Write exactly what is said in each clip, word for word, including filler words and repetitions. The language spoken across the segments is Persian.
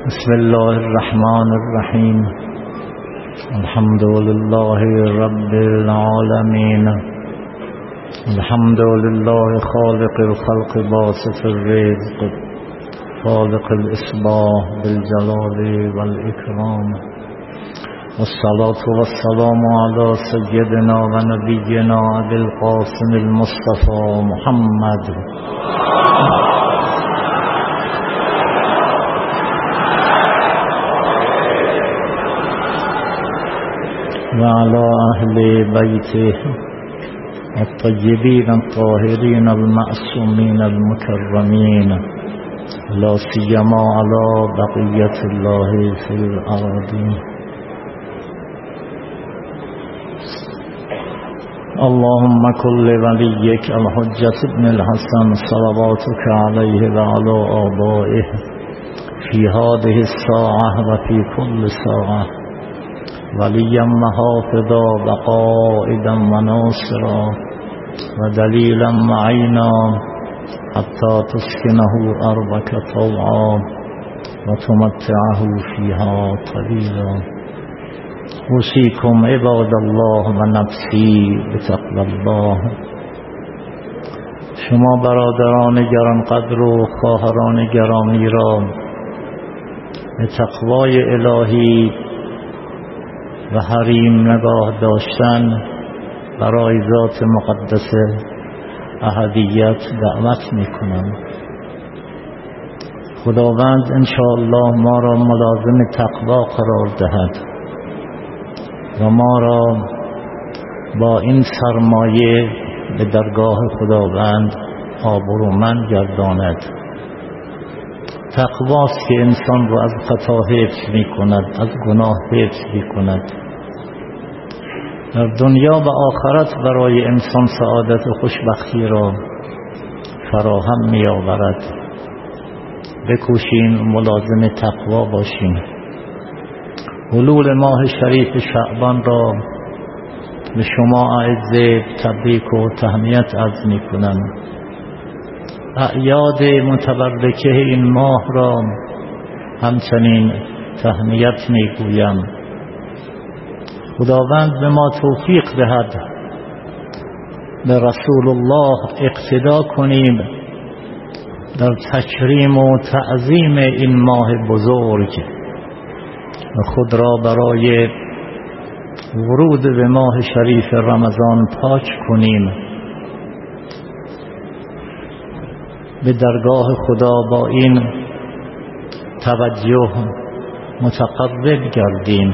بسم الله الرحمن الرحیم. الحمد لله رب العالمین. الحمد لله خالق الخلق باسط الرزق خالق الإصباح بالجلال والإكرام. والصلاة والسلام على سيدنا ونبينا أبي القاسم المصطفى محمد وعلى أهل بيته الطيبين الطاهرين المعصومين المكرمين، لا سيما على بقية الله في الأرض. اللهم كن لوليك الحجة ابن الحسن صلواتك عليه وعلى آبائه في هذه الساعة وفي كل ساعة وليا وحافظا وقائدا وناصرا ودليلا معينا حتى تسكنه أرضك طوعا وتمتعه فيها طويلا. اوصيكم عباد الله ونفسي بتقوى الله. شما برادران گرانقدر و خواهران گرامی را به تقوای الهی و حریم نگاه داشتن برای ذات مقدس احدیت دعوت میکنم. خداوند انشاءالله ما را ملازم تقوا قرار دهد و ما را با این سرمایه به درگاه خداوند آبرومند گرداند. تقواست که انسان را از خطا حفظ می کند، از گناه حفظ می کند. در دنیا و آخرت برای انسان سعادت و خوشبختی را فراهم می آورد. بکوشیم ملازم تقوا باشیم. حلول ماه شریف شعبان را به شما اعزه تبریک و تهنیت عرض می کنم. اعیاد متبرکه این ماه را همچنین تهنیت می گویم. خداوند به ما توفیق دهد به رسول الله اقتدا کنیم در تکریم و تعظیم این ماه بزرگ و خود را برای ورود به ماه شریف رمضان پاک کنیم. به درگاه خدا با این توجه متقرب گردیم.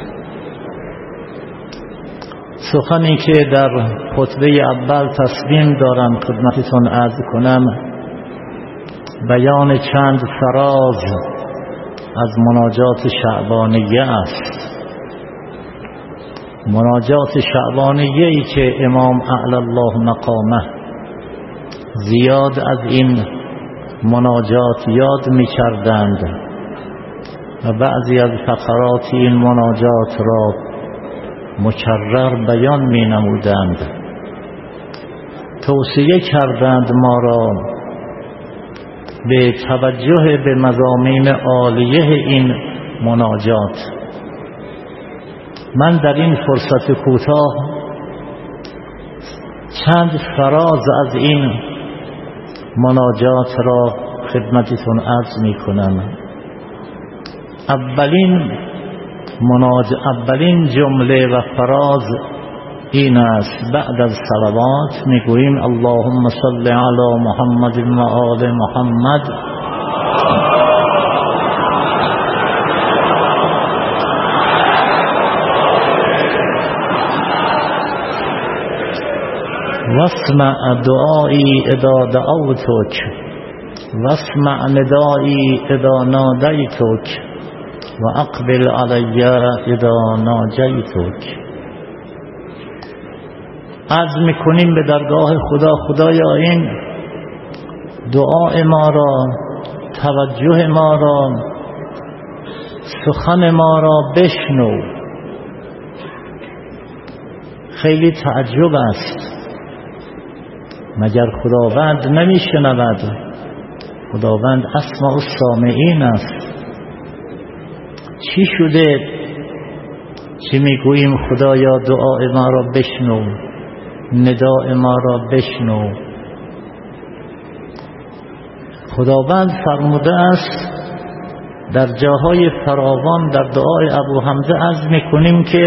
سخنی که در خطبه اول تصمیم دارم خدمتتون عرض کنم بیان چند فراز از مناجات شعبانیه است. مناجات شعبانیه ای که امام اعلی الله مقامه زیاد از این مناجات یاد می کردند و بعضی از فقرات این مناجات را مکرر بیان می نمودند. توصیه کردند ما را به توجه به مضامین عالیه این مناجات. من در این فرصت کوتاه چند فراز از این مناجات را خدمتتون عرض می کنم. اولین مناج اولین جمله و فراز این است. بعد از صلوات می گوییم اللهم صل علی محمد و آل محمد واسمع دعایی اذا دعوتک واسمع ندایی اذا نادیتک و اقبل علی اذا ناجیتک. عرض میکنیم به درگاه خدا خدایا این دعای ما را، توجه ما را، سخن ما را بشنو. خیلی تعجب است، مگر خداوند نمیشنود؟ خداوند اسمع السامعین است. چی شده چی میگوییم خدایا دعای ما را بشنو، ندای ما را بشنو. خداوند فرموده است در جاهای فراوان در دعای ابو حمزه عرض میکنیم که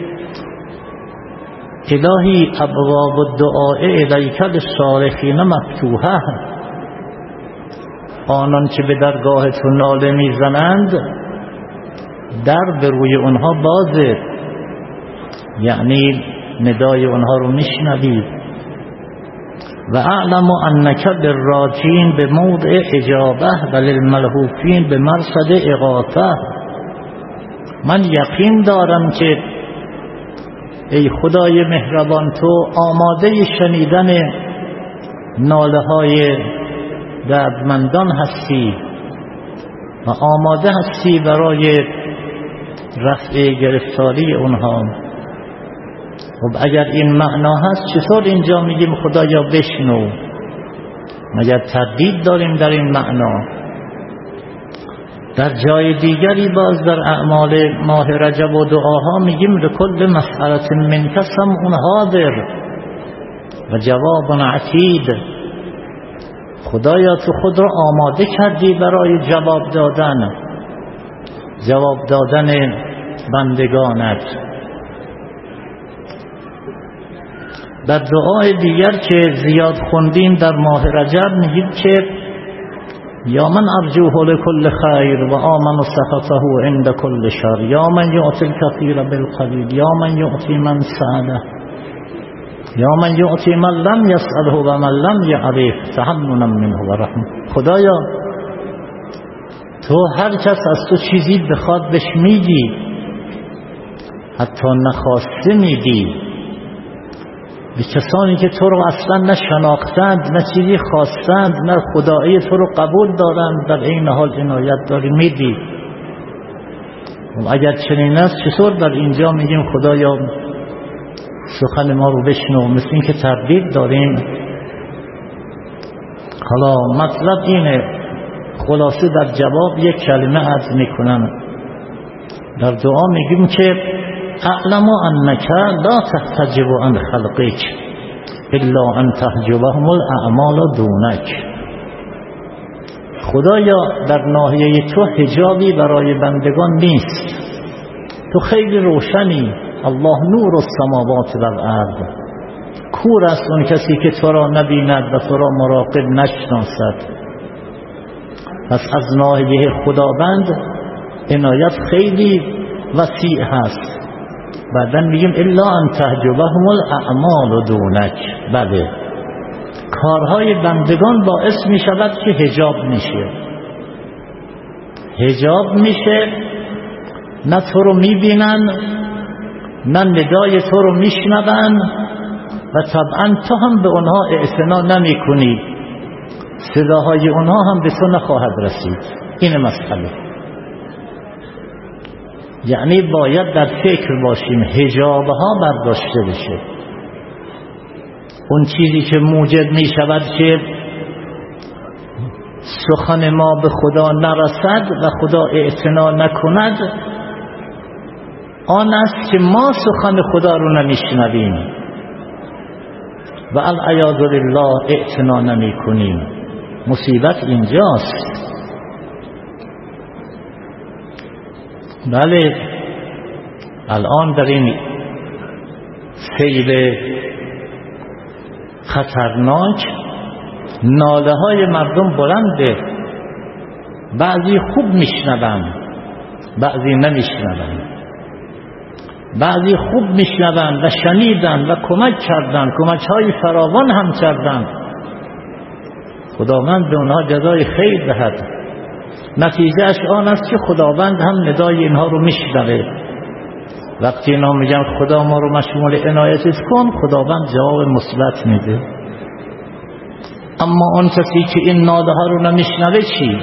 الهی ابواب الدعاء الیک للصالحین مفتوحه، آنان که به درگاه تو ناله میزنند در به روی اونها بازه، یعنی ندای اونها رو میشنوید. و اعلم انک بالراجین به موضع اجابه و للملهوفین به مرصد اغاثه. من یقین دارم که ای خدای مهربان تو آماده شنیدن ناله های دردمندان هستی و آماده هستی برای رفع گرفتاری اونها. خب اگر این معنا هست چطور اینجا میگیم خدایا بشنو؟ مگر تردید داریم در این معنا؟ در جای دیگری باز در اعمال ماه رجب و دعاها میگیم لکل مسئلة منک سمع حاضر و جواب عتید. خدایا تو خود را آماده کردی برای جواب دادن جواب دادن بندگانت. در دعای دیگر که زیاد خوندیم در ماه رجب میگیم که یا من ارجوه لكل خیر و آمن سخطه عند كل شر، یا من یعطی الکثیر بالقلیل، یا من یعطی من سأله، یا من یعطی من لم یسأله و من لم یعرف تحننا منه و رحمه. خدایا تو هر کس از تو چیزی بخواد بهش میدی، حتی نخواسته میدی. به کسانی که تو رو اصلا نه شناختند نه چیزی خواستند نه خدایی تو رو قبول دارند در این حال عنایت داری میدی. اگر چنین است چطور در اینجا میگیم خدایا سخن ما رو بشنو؟ مثل این که تردید داریم. حالا مطلب اینه، خلاصه در جواب یک کلمه عرض میکنم. در دعا میگیم که اعلم انک لا تحتجب عن خلقک الا ان تحجبهم الاعمال دونک. خدایا در ناحیه تو حجابی برای بندگان نیست، تو خیلی روشنی. الله نور السماوات و الارض. کور است اون کسی که تو را نبیند و تو را مراقب نشناسد. پس از ناحیه خداوند عنایت خیلی وسیع هست. بعدن میگیم الا ان تحجبهم الاعمال دونک. بله، کارهای بندگان باعث میشود که حجاب میشه حجاب میشه نه تو رو میبینن نه ندای تو رو میشنون و طبعا تو هم به اونها اعتنا نمی کنی، صداهای اونها هم به تو نخواهد رسید. این مسئله، یعنی باید در فکر باشیم حجابها برداشته بشه. اون چیزی که موجب می شود که سخن ما به خدا نرسد و خدا اعتنا نکند آن است که ما سخن خدا رو نمیشنویم و العیاذ بالله اعتنا نمی کنیم. مصیبت اینجاست. بله، الان در این سیل خطرناک ناله های مردم بلنده. بعضی خوب میشنوند، بعضی نمیشنوند. بعضی خوب میشنوند و شنیدند و کمک کردند، کمک های فراوان هم کردند. خداوند به اونها جزای خیر دهد. نتیجهش آن است که خداوند هم ندای اینها رو میشنوه. وقتی اینا میگن خدا ما رو مشمول عنایتش کن، خداوند جواب مثبت میده. اما اون کسی که این ناله ها رو نمیشنوه چی؟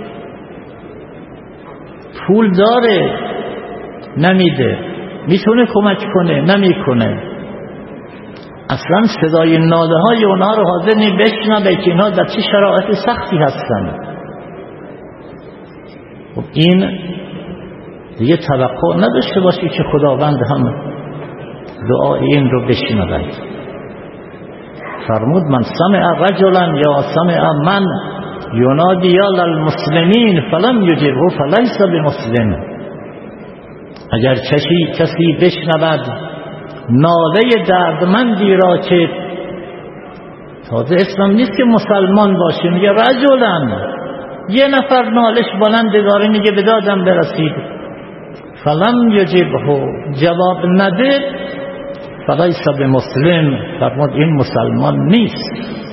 پول داره نمیده، میتونه کمک کنه نمیکنه. اصلا صدای ناله های اونها رو حاضر نی بشنوه که اینها در چه شرایط سختی هستن. این دیگه توقع نداشته باشی که خداوند هم دعای این رو بشنود. فرمود من سمع رجلا یا سمع من ینادی یا للمسلمین فلم یجبه فلیس بمسلم. اگر کسی کسی بشنود ناله دردمندی را که تازه اسلام نیست که مسلمان باشه، میگه رجلا، یه نفر نالش بلند داره، میگه به دادم برسید، فلم یجبه، جواب نده، فلیس بمسلم، فرمود این مسلمان نیست.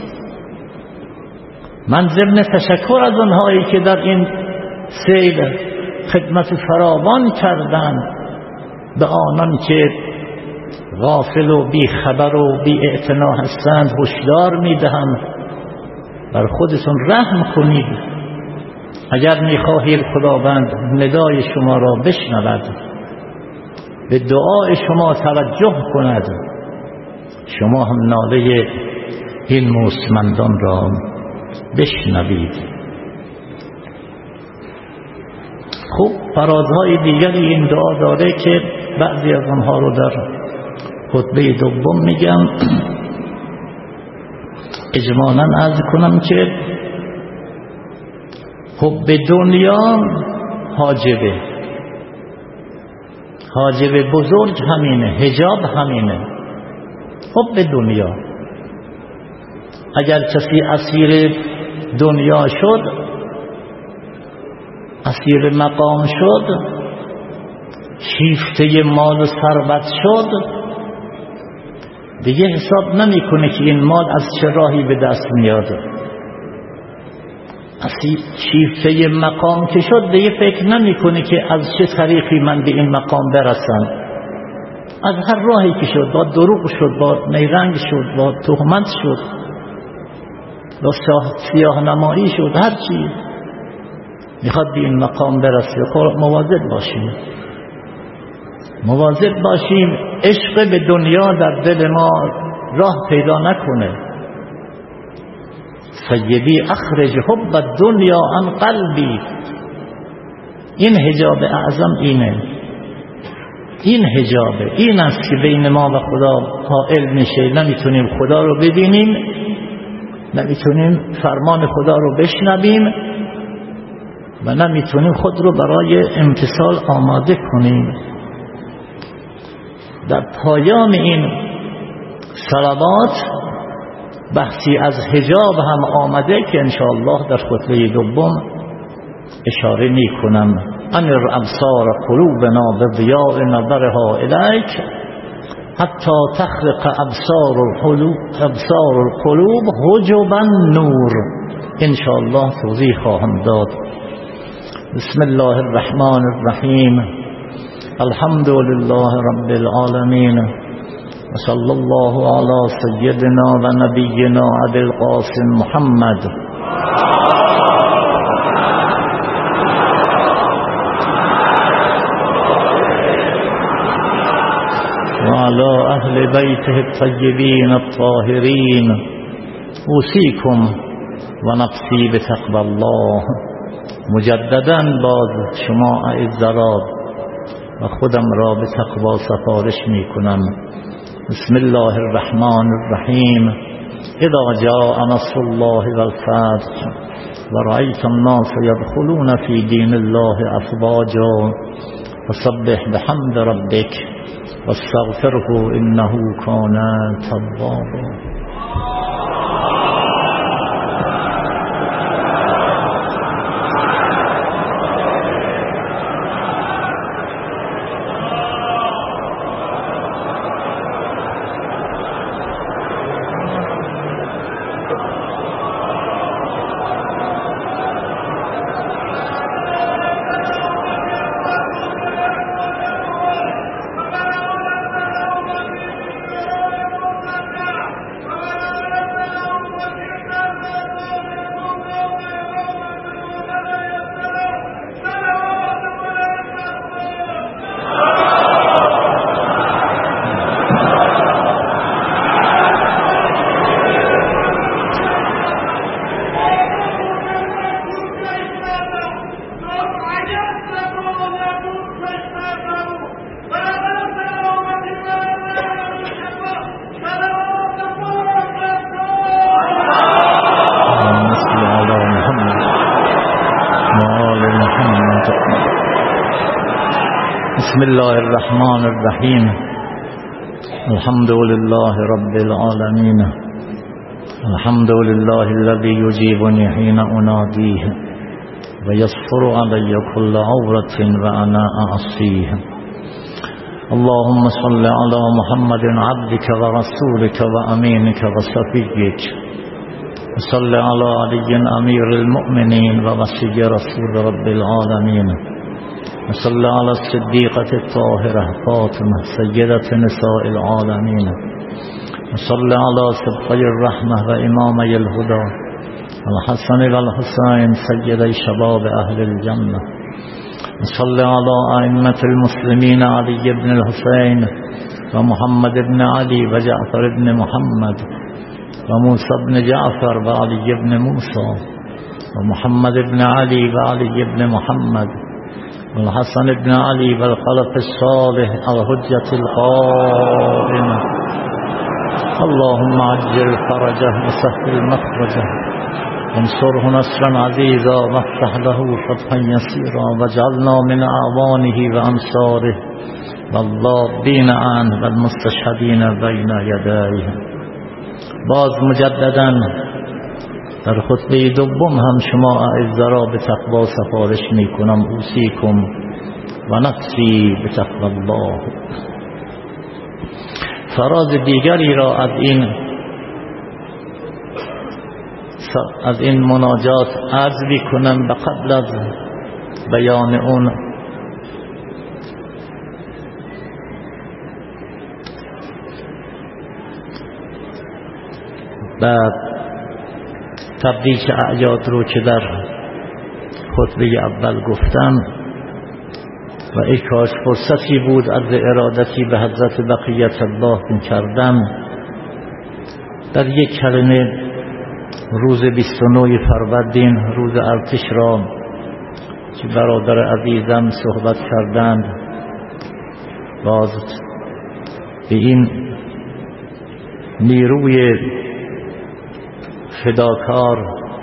من ضمن تشکر از اونهایی که در این سیل خدمت فراوان کردند به آنان که غافل و بی خبر و بی اعتنا هستند هشدار میدهم بر خودتون رحم کنید. اگر میخواهید خداوند ندای شما را بشنود، به دعای شما توجه کند، شما هم ناله این مستمندان را بشنوید. خب فرازهای دیگری این دعا داره که بعضی از آنها رو در خطبه دوم میگم. اجمالاً عرض کنم که حب دنیا حاجبه، حاجب بزرگ همینه، حجاب همینه، حب دنیا. اگر کسی اسیر دنیا شد، اسیر مقام شد، شیفته مال و ثروت شد، دیگه حساب نمیکنه که این مال از چه راهی به دست میاد. اسیر شیفته مقام که شد، دیگه فکر نمیکنه که از چه طریقی من به این مقام برسم. از هر راهی که شد، با دروغ شد، با نیرنگ شد، با تهمت شد، با سیاه نمایی شد، هر چی میخواد به این مقام برسه. مواظب باشیم، مواظب باشیم عشق به دنیا در دل ما راه پیدا نکنه. سیدی اخرج حب الدنیا عن قلبی، این حجاب اعظم اینه، این حجابه، این است که بین ما و خدا حائل میشه. نمیتونیم خدا رو ببینیم، نمیتونیم فرمان خدا رو بشنویم و نمیتونیم خود رو برای امتثال آماده کنیم. در پایان این صلوات بحثی از حجاب هم آمده که انشاءالله در خطبه دوم اشاره می کنم. انر ابصار قلوبنا بضیاء نظرها الیک حتی تخرق ابصار القلوب ابصار القلوب حجب النور. انشاءالله توضیح خواهم داد. بسم الله الرحمن الرحیم. الحمد لله رب العالمین و صلی الله علی سیدنا و نبینا ابی القاسم محمد و علی اهل بیته الطیبین الطاهرین. اوصیکم و نفسی بتقوی الله. مجددا باز شما اعزرا و خودم را به تقوا سفارش می کنم. بسم الله الرحمن الرحیم. اذا جاء نصر الله والفتح ورأيت الناس يدخلون في دين الله أفواجا فسبح بحمد ربك واستغفره إنه كان توابا. بسم الله الرحمن الرحیم. الحمد لله رب العالمین. الحمد لله الذي يجيبني حين أناديه ويسر علي كل عورة وأنا أعصيه. اللهم صل على محمد عبدك ورسولك وأمينك وصفيك، وصل على علي أمير المؤمنين ووصي رسول رب العالمين، وصل على الصديقة الطاهرة فاطمة سيدة نساء العالمين، وصل على سبقي الرحمة وإمامي الهدى الحسن والحسين سيدي شباب أهل الجنة، وصل على أئمة المسلمين علي بن الحسين ومحمد بن علي وجعفر بن محمد وموسى بن جعفر وعلي بن موسى ومحمد بن علي وعلي بن محمد والحسن بن علي والخلف الصالح الحجة القائمة. اللهم عجل فرجه وسهل مخرجه وانصره نصرا عزيزا وافتح له فتحا يسيرا واجعلنا من أعوانه وأنصاره والضابين عنه والمستشهدين بين يديه. باز مجددا در خطبه دوم هم شما اعزا را به تقوا سفارش می کنم. اوصیکم و نفسی به تقوی الله. فراز دیگری را از این از این مناجات عرض می کنم. به قبل از بیان اون بعد تبریک اعیاد رو که در خطبه اول گفتم و ای کاش فرصتی بود از ارادتی به حضرت بقیت الله کردم، در یک کلمه روز بیست و نه فروردین روز ارتش را که برادر عزیزم صحبت کردند باز به این نیروی فداکار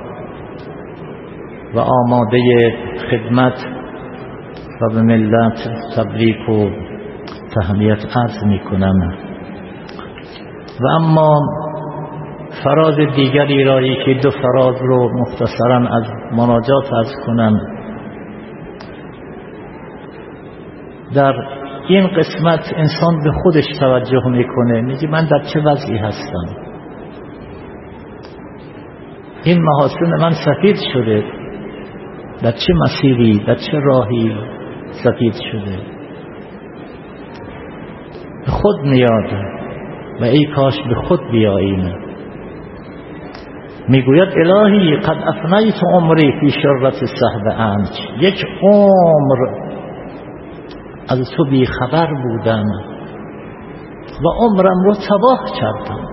و آماده خدمت و به ملت تبریک و تهنیت عرض می کنم. و اما فراز دیگری را که دو فراز رو مختصرا از مناجات عرض کنم. در این قسمت انسان به خودش توجه میکنه، میگه من در چه وضعی هستم، این محاسن من سفید شده، در چه مسیری در چه راهی سفید شده. به خود میاد و ای کاش به خود بیاییم. میگوید الهی قد افنیت عمری فی شرت صحب انج. یک عمر از تو بی خبر بودم و عمرم رو تباه کردم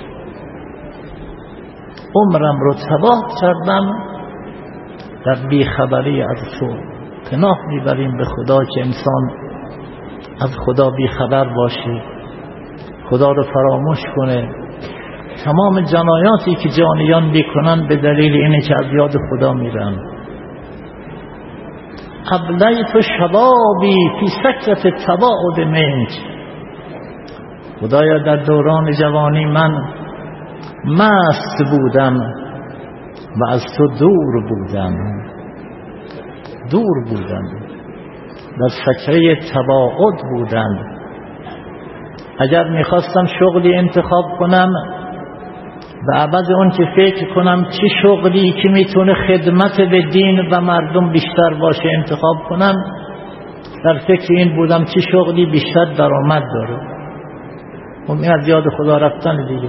عمرم رو تباه کردم در بیخبری از تو. پناه میبریم به خدا که انسان از خدا بیخبر باشه، خدا رو فراموش کنه. تمام جنایاتی که جانیان میکنن به دلیل اینه که از یاد خدا میرن. ابلیت شبابی فی سکرت تباعد منک. خدایا در دوران جوانی من مست بودم و از تو دور بودم دور بودم در سکره تباعد بودم. اگر میخواستم شغلی انتخاب کنم و عوض اون که فکر کنم چه شغلی که میتونه خدمت به دین و مردم بیشتر باشه انتخاب کنم، در فکر این بودم چه شغلی بیشتر درآمد داره. خب این از یاد خدا رفتن دیگه.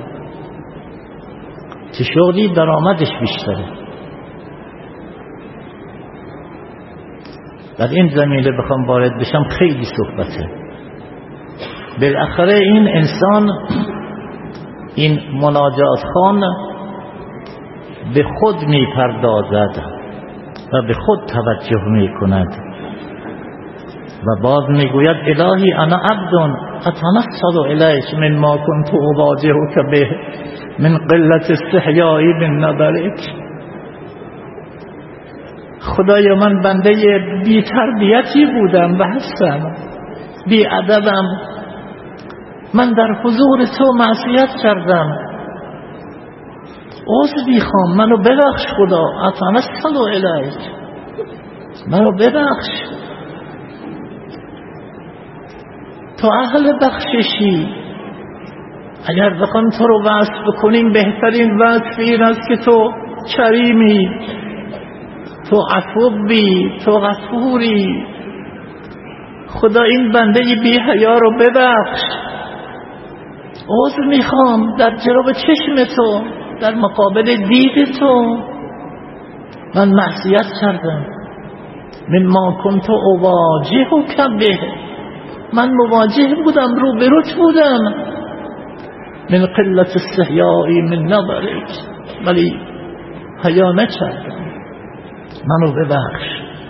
چه شغلی درآمدش بیشتره. در این زمینه بخوام وارد بشم خیلی صحبته. بالاخره این انسان، این مناجات خان به خود می پردازد و به خود توجه می کند و باز می گوید الهی انا عبد اتنصل الیک من ما کنت اواجهک به من قلت استحیایی من نظرک. خدایا من بنده بی تربیتی بودم و هستم، بی ادبم، من در حضور تو معصیت کردم، عذر میخوام، منو ببخش خدا، اتوسل الیک، منو ببخش، تو اهل بخششی. اگر بخوام تو رو وصف بکنیم بهترین وصف این است که تو کریمی، تو عفوی، تو غفوری. خدا این بنده بی حیا رو ببخش، عذر میخوام در جلو چشم تو، در مقابل دید تو من معصیت کردم. من ما کنت اواجهک به، من مواجه بودم، رو به روت بودم. من قلت استحیایی من نظرک، ولی حیا نکردم، منو ببخش.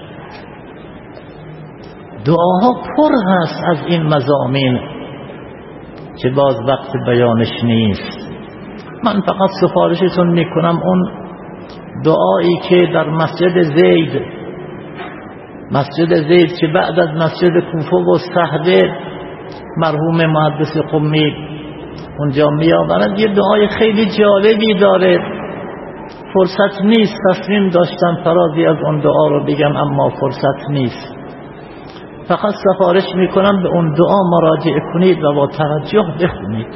دعاها پر هست از این مضامین که باز وقت بیانش نیست. من فقط سفارشتون میکنم اون دعایی که در مسجد زید، مسجد زید که بعد از مسجد کوفه و صحبه مرحوم محدث قمی اونجا میآورد، یه دعای خیلی جالبی داره. فرصت نیست، تصمیم داشتم فرازی از اون دعا رو بگم اما فرصت نیست. فقط سفارش میکنم به اون دعا مراجعه کنید و با توجه بخونید.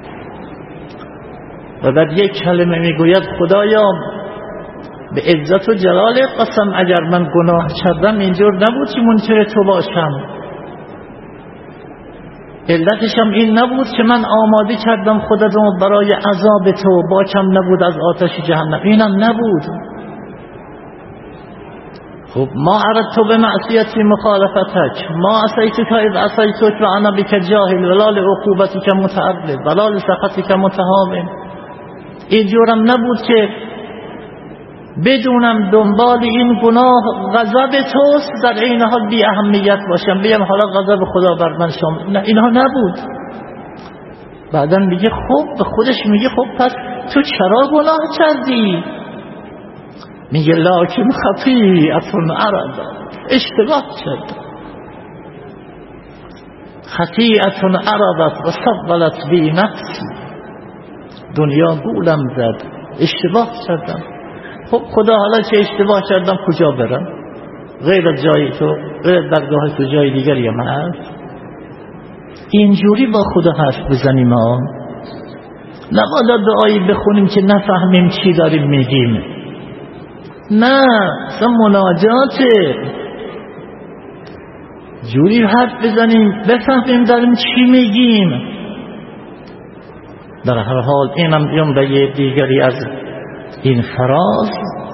و بعد یک کلمه میگوید خدایا به عزت و جلال قسم اگر من گناه کردم اینجور نبود که منکر تو باشم، علتشم این نبود که من آماده کردم خودم برای عذاب تو، باکم نبود از آتش جهنم، اینم نبود. خب ما اردت به معصیتی مخالفتک، ما عصیتک اذ عصیتک و انا بک جاهل ولال عقوبتک متعرض ولال سخطک متهاون. اینجورم نبود که بدونم دنبال این گناه غضب توست در این حال بی اهمیت باشم، بگم حالا غضب خدا بر من شامل، نه اینها نبود. بعدا میگه خب به خودش میگه خب پس تو چرا گناه کردی؟ میگه لکن خطیئتون عرض، اشتباه کرد، خطیئتون عرضت و سولت بی نفسی، دنیا گولم زد، اشتباه کردم. خب خدا حالا چه اشتباه کردم کجا برم؟ غیر از جای تو، غیر درگاه تو جای دیگری هم هست؟ اینجوری با خدا حرف بزنیم ها، نباید دعایی بخونیم که نفهمیم چی داریم میگیم. نه، اصلا مناجاته، جوری حرف بزنیم بفهمیم داریم چی میگیم. در هر حال اینم جمله دیگری از این فراز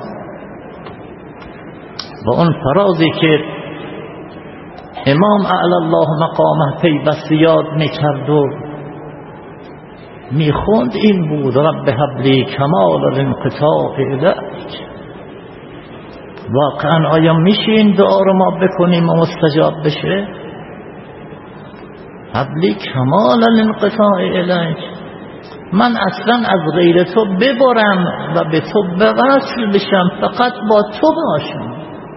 و اون فرازی که امام اعلی الله مقامه پیوسته یاد میکرد و میخوند این بود: رب هب لی کمال الانقطاع الیک. واقعا آیا میشه این دعا رو ما بکنیم و مستجاب بشه؟ هب لی کمال الانقطاع الیک، من اصلا از غیر تو ببرم و به تو بوصل بشم، فقط با تو باشم،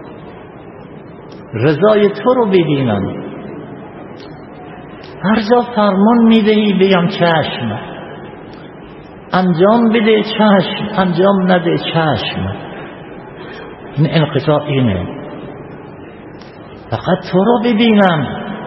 رضای تو رو ببینم. هر جا فرمان میدهی بگم چشم، انجام بده چشم، انجام نده چشم. این انقطاع اینه، فقط تو رو ببینم.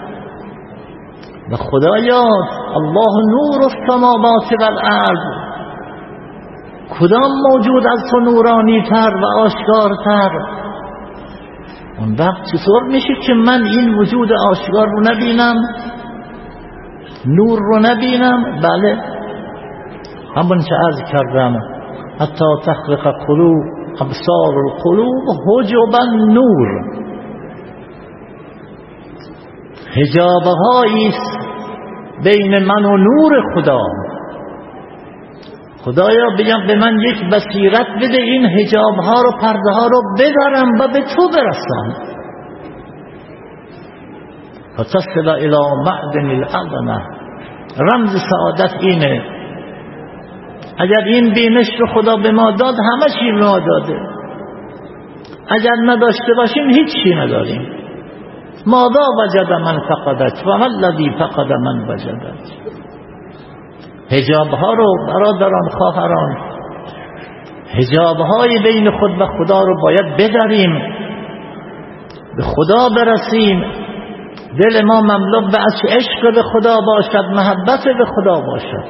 و خدایا الله نور السماوات والارض، کدام موجود از تو نورانی تر و آشکار تر؟ اون وقت چطور میشه که من این وجود آشکار رو نبینم، نور رو نبینم؟ بله، همون چه عرض کردم، حتی تخرق قلوب ابصار القلوب حجبا نور، حجابهایی است بین من و نور خدا. خدایا بگم به من یک بصیرت بده این حجابها رو، پرده ها رو بدارم و به تو برسم. فتصل الى معدن العظمه، رمز سعادت اینه. اگر این بینش رو خدا به ما داد همه چی به ما داده، اگر نداشته باشیم هیچ چی نداریم. ماذا وجد من فقدت و ما الذی فقد من وجدت. حجاب ها رو برادران خواهران، حجاب های بین خود و خدا رو باید بدریم، به خدا برسیم، دل ما مملو به عشق به خدا باشد، محبت به خدا باشد.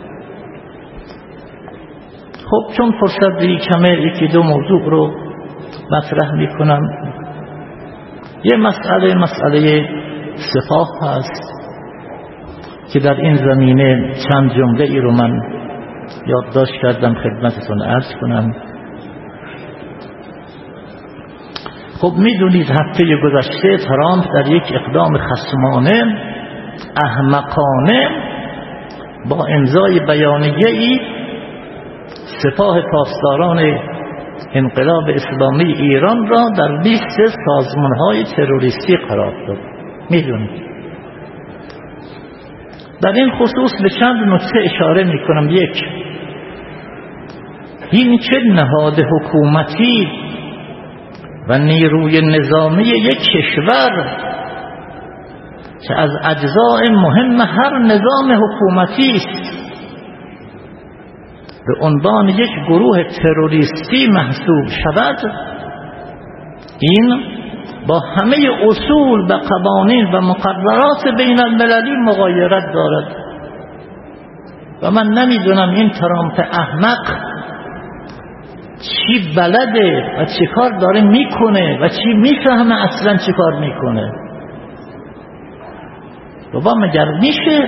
خب چون فرصت دیگه کمه یکی دو موضوع رو مطرح میکنم. یه مسئله مسئله سپاه هست که در این زمینه چند جمله ای رو من یادداشت کردم خدمتتون عرض کنم. خب میدونید هفته گذشته ترامپ در یک اقدام خصمانه احمقانه با امضای بیانیه ای سپاه پاسداران انقلاب اسلامی ایران را در لیست سازمان‌های تروریستی قرار داد. میدونید در این خصوص به چند نکته اشاره میکنم. یک، این چه نهاد حکومتی و نیروی نظامی یک کشور که از اجزای مهم هر نظام حکومتی است به عنوان یک گروه تروریستی محسوب شود، این با همه اصول و قوانین و مقررات بین المللی مغایرت دارد. و من نمیدونم این ترامپ احمق چی بلده و چی کار داره میکنه و چی میفهمه اصلا چی کار میکنه. بابا مگر میشه؟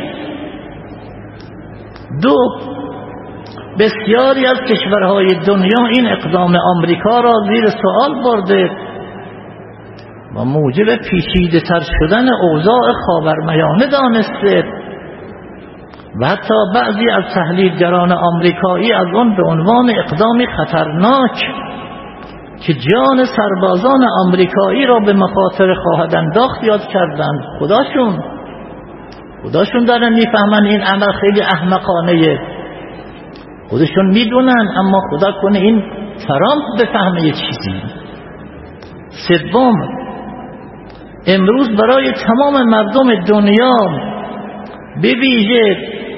دو، بسیاری از کشورهای دنیا این اقدام آمریکا را زیر سوال برده و موجب پیچیده تر شدن اوضاع خاورمیانه دانسته و حتی بعضی از تحلیلگران آمریکایی از آن به عنوان اقدامی خطرناک که جان سربازان آمریکایی را به مخاطر خواهد انداخت یاد کردند. خداشون خداشون دارن میفهمن این عمل خیلی احمقانه، خودشون میدونن، اما خدا کنه این ترامپ بفهمه یه چیزی. سوم، امروز برای تمام مردم دنیا به ویژه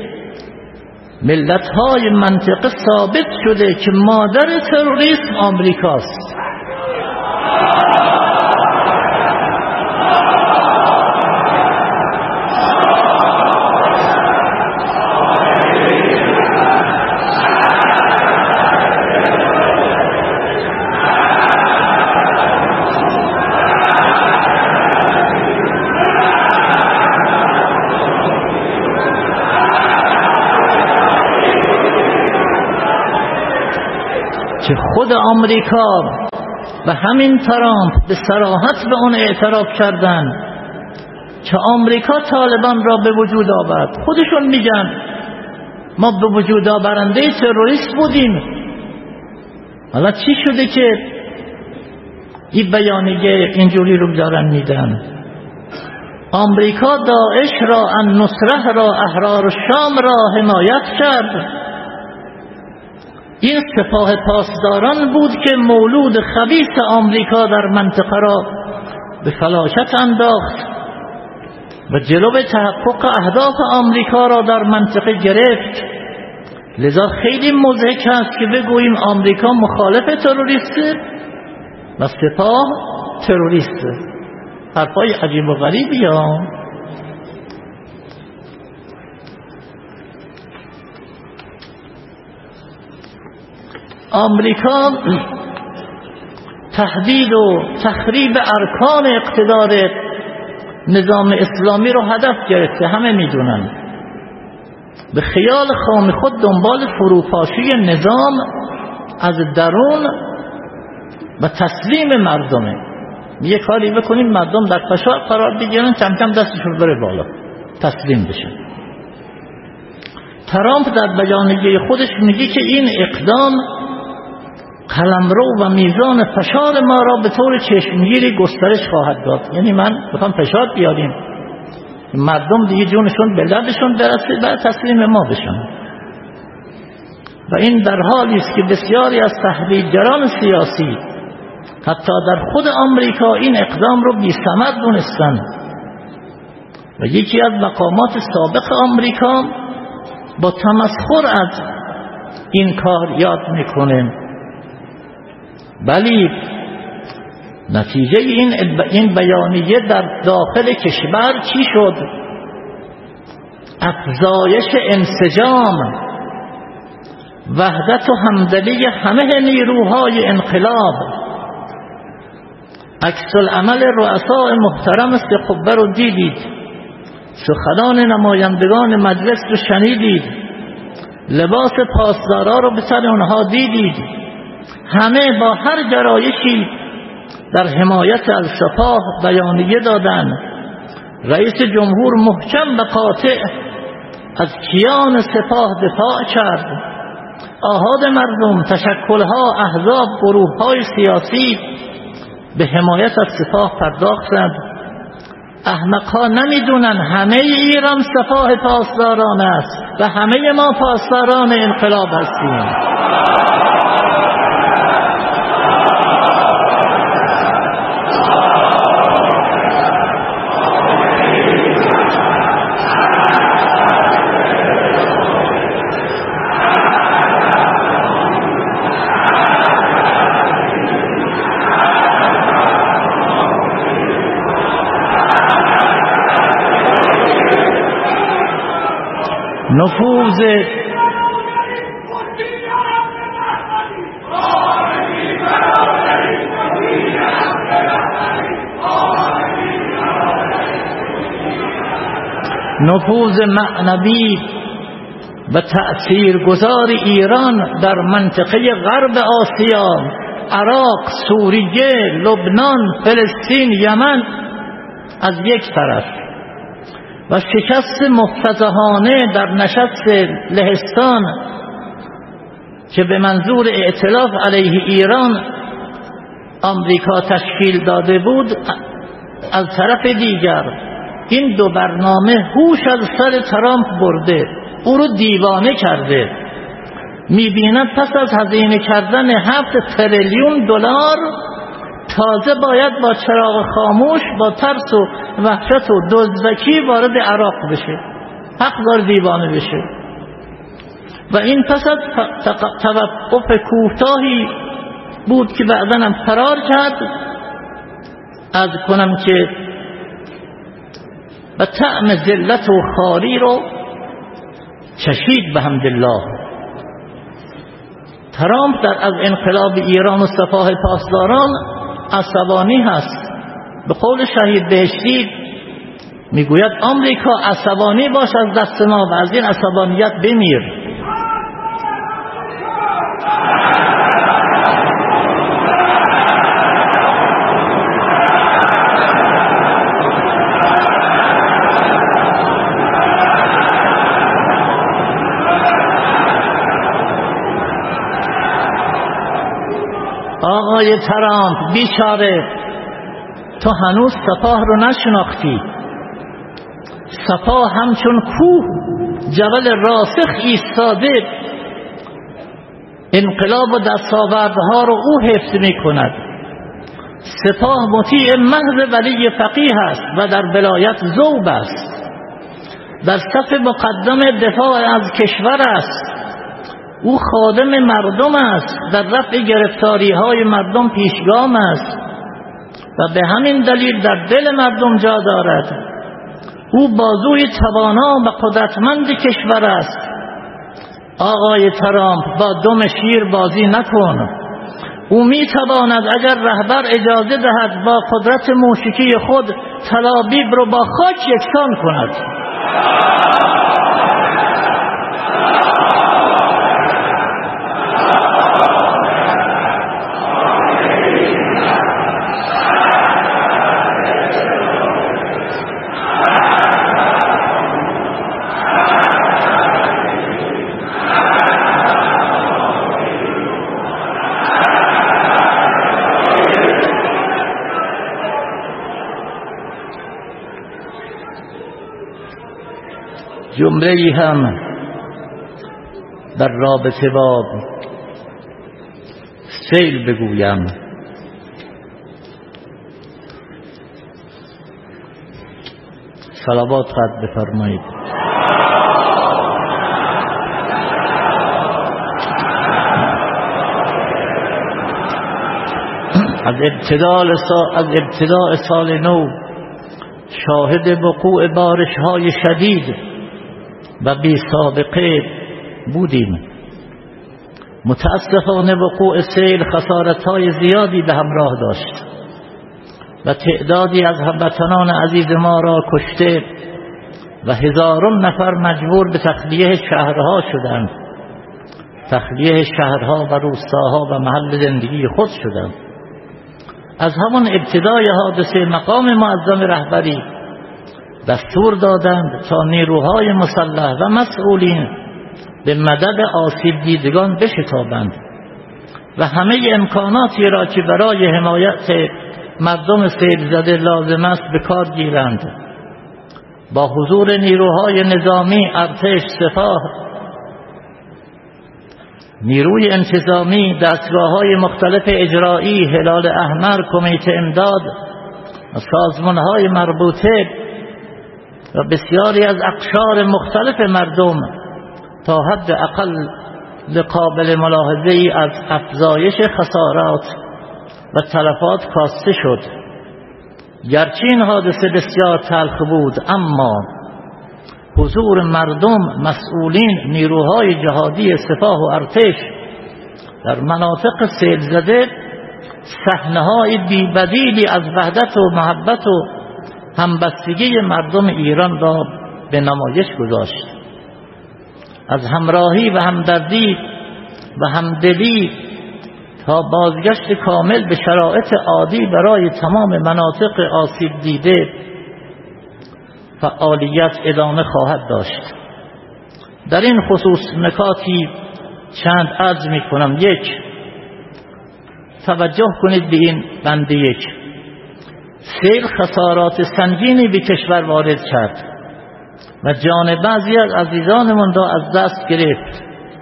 ملت‌های منطقه ثابت شده که مادر تروریسم آمریکاست. که خود آمریکا و همین ترامپ به صراحت به اون اعتراف کردن که آمریکا طالبان را به وجود آورد. خودشون میگن ما به وجود آورنده تروریست بودیم. حالا چی شده که این بیانیه اینجوری رو دارن میدن؟ آمریکا داعش را، النصره را، احرار الشام را حمایت کرد. این سپاه پاسداران بود که مولود خبیث آمریکا در منطقه را به فلاشت انداخت و جلو تحقق اهداف آمریکا را در منطقه گرفت. لذا خیلی مضحک است که بگوییم آمریکا مخالف تروریسته و سپاه تروریسته. حرفای عجیب و غریبی ها. آمریکا تهدید و تخریب ارکان اقتدار نظام اسلامی رو هدف گرفته. همه میدونن. به خیال خام خود دنبال فروپاشی نظام از درون و تسلیم مردمه. یه کاری بکنیم مردم در فشار قرار بگیرن، کم کم دستشون بره بالا، تسلیم بشن. ترامپ در بیانیه خودش میگه که این اقدام قلمرو و میزان فشار ما را به طور چشمگیری گسترش خواهد داد. یعنی من میخوام فشار بیاریم مردم دیگه جونشون به لبشون برسه و تسلیم ما بشن. و این در حالی است که بسیاری از تحلیلگران سیاسی حتی در خود آمریکا این اقدام رو بی ثمر دونستن و یکی از مقامات سابق آمریکا با تمسخر از این کار یاد میکنه. ولی نتیجه این این بیانیه در داخل کشور چی شد؟ افزایش انسجام، وحدت و همدلی همه نیروهای انقلاب. عکس العمل رؤسای محترم سه رو دیدید، سخنان نمایندگان مجلس رو شنیدید، لباس پاسدارا رو به سر اونها دیدید. همه با هر گرایشی در حمایت از سپاه بیانیه دادن. رئیس جمهور محکم و قاطع از کیان سپاه دفاع کرد. آحاد مردم، تشکلها، احزاب، گروههای سیاسی به حمایت از سپاه پرداختند. احمقها نمیدونن همه ایران سپاه پاسداران است و همه ما پاسداران انقلاب هستیم. نفوذ نفوذ معنوی و تأثیرگذار ایران در منطقه غرب آسیا، عراق، سوریه، لبنان، فلسطین، یمن از یک طرف و شکست مفتضحانه در نشست لهستان که به منظور ائتلاف علیه ایران آمریکا تشکیل داده بود، از طرف دیگر این دو برنامه هوش از سر ترامپ برده، او رو دیوانه کرده. میبیند پس از هزینه کردن هفت تریلیون دلار تازه باید با چراغ خاموش، با ترس و وحشت و دزدکی وارد عراق بشه، حق داره دیوانه بشه. و این پس از توقف کوتاهی بود که بعداً هم فرار کرد. از کنم که و طعم ذلت و خواری رو چشید بحمدالله. ترامپ در از انقلاب ایران و سپاه پاسداران عصبانی هست. به قول شهید بهشتی میگوید آمریکا عصبانی باش از دست ما و از این عصبانیت بمیر. آقای ترامپ بیچاره، تو هنوز سپاه رو نشناختی. سپاه همچون کوه جبل راسخ ایستاده، انقلاب و دستاوردها رو او حفظ می کند. سپاه مطیع محض ولی فقیه است و در ولایت ذوب است، در صف مقدم دفاع از کشور است. او خادم مردم است، در رفع گرفتاری های مردم پیشگام است و به همین دلیل در دل مردم جا دارد. او بازوی توانا و قدرتمند کشور است. آقای ترامپ، با دم شیر بازی نکن. او می تواند اگر رهبر اجازه دهد با قدرت موشکی خود تل‌آبیب رو با خاک یکسان کند. جمله‌ای هم در رابطه با سیل بگویم. صلوات قد بفرمایید. از ابتدای سال از ابتدای سال نو شاهد وقوع بارش‌های شدید و بی سابقه بودیم. متاسفانه وقوع سیل خسارت‌های زیادی به همراه داشت و تعدادی از هموطنان عزیز ما را کشته و هزاران نفر مجبور به تخلیه شهرها شدند، تخلیه شهرها و روستاها و محل زندگی خود شدند. از همان ابتدای حادثه مقام معظم رهبری دستور دادند تا نیروهای مسلح و مسئولین به مدد آسیب دیدگان بشتابند و همه امکاناتی را که برای حمایت مردم سیل زده لازم است به کار گیرند. با حضور نیروهای نظامی، ارتش، سپاه، نیروی انتظامی، دستگاه‌های مختلف اجرایی، هلال احمر، کمیته امداد و سازمان‌های مربوطه و بسیاری از اقشار مختلف مردم تا حد اقل قابل ملاحظه‌ای از افزایش خسارات و تلفات کاسته شد. گرچه این حادثه بسیار تلخ بود، اما حضور مردم، مسئولین، نیروهای جهادی سپاه و ارتش در مناطق سیل زده صحنه‌های بی‌بدیلی از وحدت و محبت و همبستگی مردم ایران را به نمایش گذاشت. از همراهی و همدردی و همدلی تا بازگشت کامل به شرایط عادی برای تمام مناطق آسیب دیده فعالیت ادامه خواهد داشت. در این خصوص نکاتی چند عرض می کنم. یک، توجه کنید به این بند یک. سیل خسارات سنگینی به کشور وارد کرد و جان بعضی از عزیزانمان را از دست گرفت،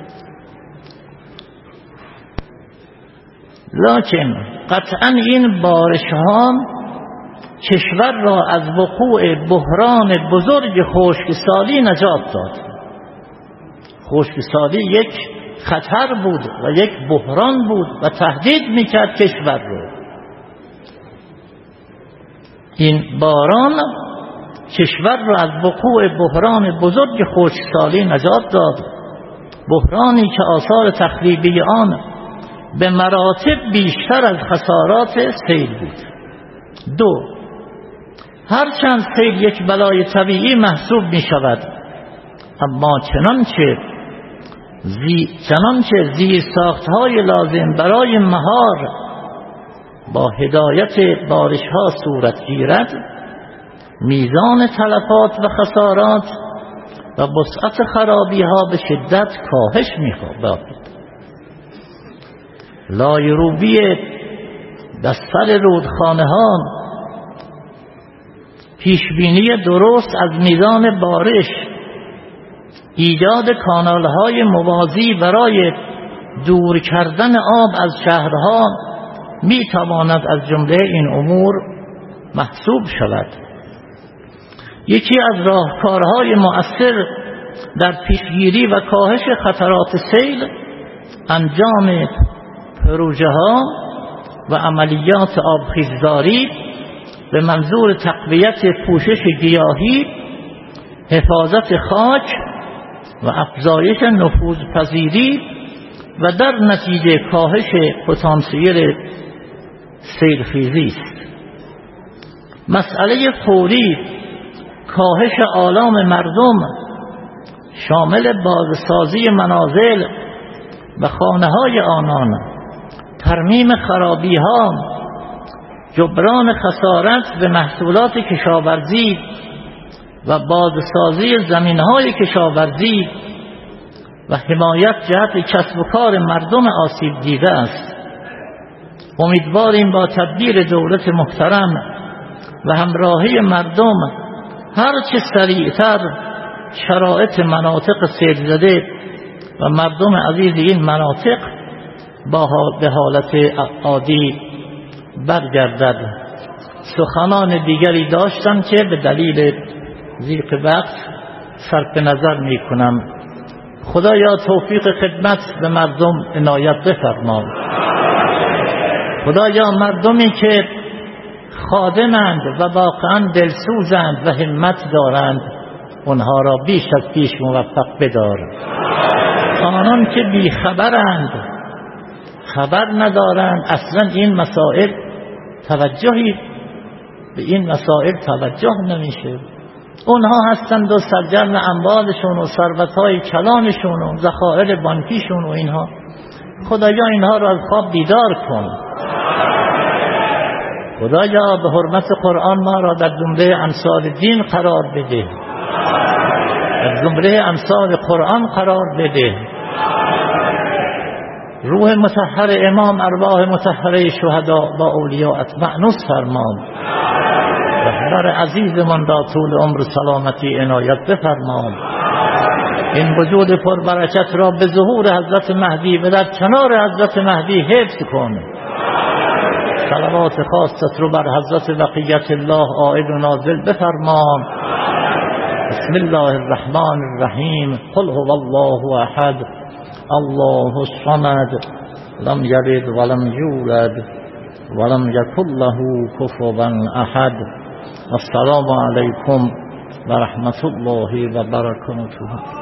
لکن قطعا این بارش‌ها کشور را از وقوع بحران بزرگ خشکسالی نجات داد. خشکسالی یک خطر بود و یک بحران بود و تهدید میکرد کشور را. این باران کشور را از وقوع بحران بزرگ خشکسالی نجات داد، بحرانی که آثار تخریبی آن به مراتب بیشتر از خسارات سیل بود. دو، هرچند سیل یک بلای طبیعی محسوب می شود، اما چنانچه زی چنانچه زیر ساختهای لازم برای مهار با هدایت بارش‌ها صورت گیرد، میزان تلفات و خسارات و وسعت خرابی‌ها به شدت کاهش می‌یابد. لایروبی بستر رودخانه‌ها، پیشبینی درست از میزان بارش، ایجاد کانال‌های موازی برای دور کردن آب از شهرها می‌تواند از جمله این امور محسوب شود. یکی از راهکارهای مؤثر در پیشگیری و کاهش خطرات سیل انجام پروژه‌ها و عملیات آبخیزداری به منظور تقویت پوشش گیاهی، حفاظت خاک و افزایش نفوذپذیری و در نتیجه کاهش پتانسیل سیلخیزی است. مسئله فوری کاهش آلام مردم شامل بازسازی منازل و خانه‌های آنان، ترمیم خرابی‌ها، جبران خسارت به محصولات کشاورزی و بازسازی زمین‌های کشاورزی و حمایت جهت کسب و کار مردم آسیب دیده است. امیدواریم با تدبیر دولت محترم و همراهی مردم هر چه سریعتر شرایط مناطق سیل زده و مردم عزیز این مناطق با به حالت عادی برگردد. سخنان دیگری داشتم که به دلیل ضیق وقت صرف نظر می کنم. خدایا توفیق خدمت به مردم عنایت بفرما. خدایا مردمی که خادمند و واقعا دلسوزند و همت دارند اونها را بیش از پیش موفق بدار. آنان که بیخبرند، خبر ندارند، اصلا این مسائل توجهی به این مسائل توجه نمیشه. اونها هستند و سرجم اموالشون و ثروت‌های کلانشون و ذخایر بانکیشون و اینها. خدایا اینها را از خواب بیدار کن. خدایا به حرمت قرآن ما را در زمره انصار دین قرار بده، در زمره انصار قرآن قرار بده. روح مطهر امام، ارواح مطهره شهدا با اولیاءت مأنوس فرما. رهبر عزیزمان را طول عمر سلامتی عنایت بفرما. این وجود پربرکت را به ظهور حضرت مهدی و در کنار حضرت مهدی حفظ کن. صلوات خاصت رو بر حضرت بقیت الله عائد و نازل بفرما. بسم الله الرحمن الرحیم. قل هو الله احد الله الصمد لم یلد ولم یولد ولم یکن له کفوا احد. السلام علیکم و رحمت الله و برکاته.